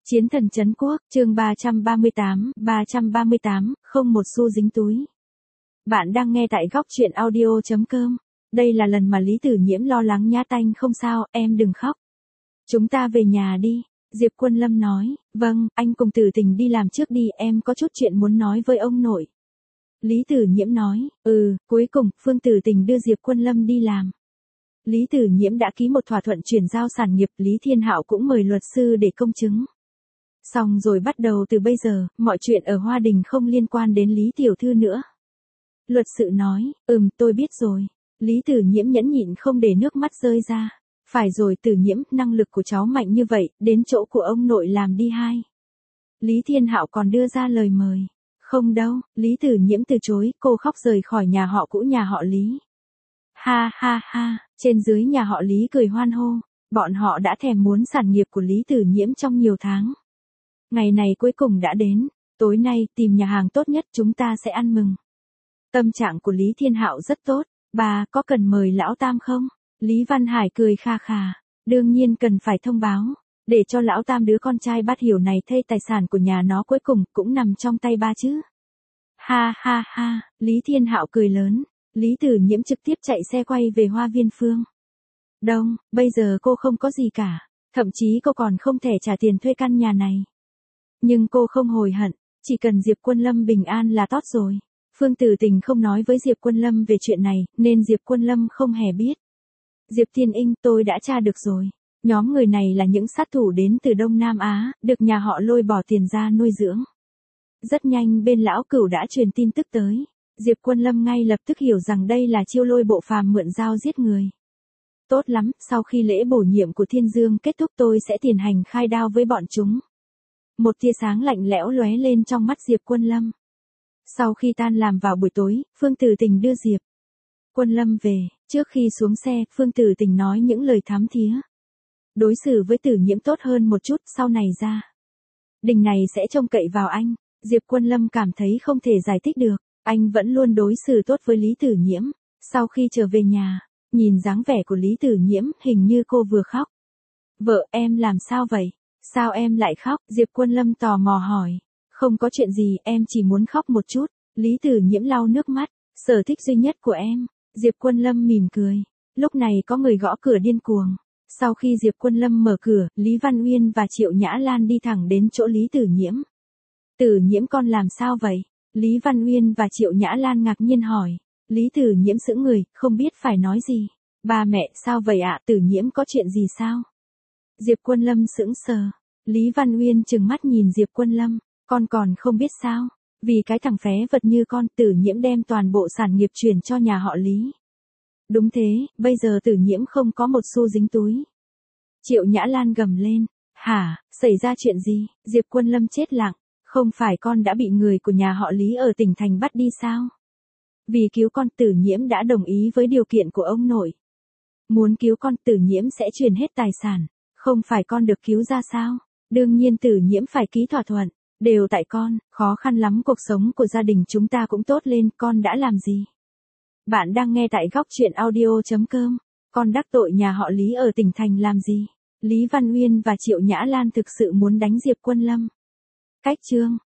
Chiến thần trấn quốc, chương 338, không một xu dính túi. Bạn đang nghe tại góc truyện audio.com. Đây là lần mà Lý Tử Nhiễm lo lắng nhã tanh không sao, em đừng khóc. Chúng ta về nhà đi. Diệp Quân Lâm nói, vâng, anh cùng Tử Tình đi làm trước đi, em có chút chuyện muốn nói với ông nội. Lý Tử Nhiễm nói, cuối cùng, Phương Tử Tình đưa Diệp Quân Lâm đi làm. Lý Tử Nhiễm đã ký một thỏa thuận chuyển giao sản nghiệp, Lý Thiên Hạo cũng mời luật sư để công chứng. Xong rồi bắt đầu từ bây giờ, mọi chuyện ở Hoa Đình không liên quan đến Lý Tiểu Thư nữa. Luật sự nói, tôi biết rồi. Lý Tử Nhiễm nhẫn nhịn không để nước mắt rơi ra. Phải rồi Tử Nhiễm, năng lực của cháu mạnh như vậy, đến chỗ của ông nội làm đi hai. Lý Thiên Hạo còn đưa ra lời mời. Không đâu, Lý Tử Nhiễm từ chối, cô khóc rời khỏi nhà họ cũ nhà họ Lý. Ha ha ha, trên dưới nhà họ Lý cười hoan hô, bọn họ đã thèm muốn sản nghiệp của Lý Tử Nhiễm trong nhiều tháng. Ngày này cuối cùng đã đến, tối nay tìm nhà hàng tốt nhất chúng ta sẽ ăn mừng. Tâm trạng của Lý Thiên Hạo rất tốt, bà có cần mời lão Tam không? Lý Văn Hải cười kha khà, đương nhiên cần phải thông báo, để cho lão Tam đứa con trai bát hiểu này thây tài sản của nhà nó cuối cùng cũng nằm trong tay ba chứ. Ha ha ha, Lý Thiên Hạo cười lớn, Lý Tử Nhiễm trực tiếp chạy xe quay về Hoa Viên Phương. Đông, bây giờ cô không có gì cả, thậm chí cô còn không thể trả tiền thuê căn nhà này. Nhưng cô không hối hận, chỉ cần Diệp Quân Lâm bình an là tốt rồi. Phương Tử Tình không nói với Diệp Quân Lâm về chuyện này, nên Diệp Quân Lâm không hề biết. Diệp Thiên Inh, tôi đã tra được rồi. Nhóm người này là những sát thủ đến từ Đông Nam Á, được nhà họ Lôi bỏ tiền ra nuôi dưỡng. Rất nhanh bên lão Cửu đã truyền tin tức tới. Diệp Quân Lâm ngay lập tức hiểu rằng đây là chiêu Lôi Bộ Phàm mượn dao giết người. Tốt lắm, sau khi lễ bổ nhiệm của Thiên Dương kết thúc tôi sẽ tiến hành khai đao với bọn chúng. Một tia sáng lạnh lẽo lóe lên trong mắt Diệp Quân Lâm. Sau khi tan làm vào buổi tối, Phương Tử Tình đưa Diệp Quân Lâm về, trước khi xuống xe, Phương Tử Tình nói những lời thắm thía. Đối xử với Tử Nhiễm tốt hơn một chút, sau này ra đình này sẽ trông cậy vào anh. Diệp Quân Lâm cảm thấy không thể giải thích được, anh vẫn luôn đối xử tốt với Lý Tử Nhiễm. Sau khi trở về nhà, nhìn dáng vẻ của Lý Tử Nhiễm, hình như cô vừa khóc. Vợ em làm sao vậy? Sao em lại khóc? Diệp Quân Lâm tò mò hỏi. Không có chuyện gì, em chỉ muốn khóc một chút. Lý Tử Nhiễm lau nước mắt. Sở thích duy nhất của em. Diệp Quân Lâm mỉm cười. Lúc này có người gõ cửa điên cuồng. Sau khi Diệp Quân Lâm mở cửa, Lý Văn Uyên và Triệu Nhã Lan đi thẳng đến chỗ Lý Tử Nhiễm. Tử Nhiễm con làm sao vậy? Lý Văn Uyên và Triệu Nhã Lan ngạc nhiên hỏi. Lý Tử Nhiễm sững người, không biết phải nói gì. Ba mẹ, sao vậy ạ? Tử Nhiễm có chuyện gì sao? Diệp Quân Lâm sững sờ. Lý Văn Uyên trừng mắt nhìn Diệp Quân Lâm. Con còn không biết sao? Vì cái thằng phé vật như con, Tử Nhiễm đem toàn bộ sản nghiệp chuyển cho nhà họ Lý. Đúng thế, bây giờ Tử Nhiễm không có một xu dính túi. Triệu Nhã Lan gầm lên. Hả, xảy ra chuyện gì? Diệp Quân Lâm chết lặng. Không phải con đã bị người của nhà họ Lý ở tỉnh thành bắt đi sao? Vì cứu con, Tử Nhiễm đã đồng ý với điều kiện của ông nội. Muốn cứu con, Tử Nhiễm sẽ truyền hết tài sản. Không phải con được cứu ra sao? Đương nhiên Tử Nhiễm phải ký thỏa thuận. Đều tại con, khó khăn lắm cuộc sống của gia đình chúng ta cũng tốt lên, con đã làm gì? Bạn đang nghe tại góc truyện audio.com. Con đắc tội nhà họ Lý ở tỉnh thành làm gì? Lý Văn Uyên và Triệu Nhã Lan thực sự muốn đánh Diệp Quân Lâm. Cách chương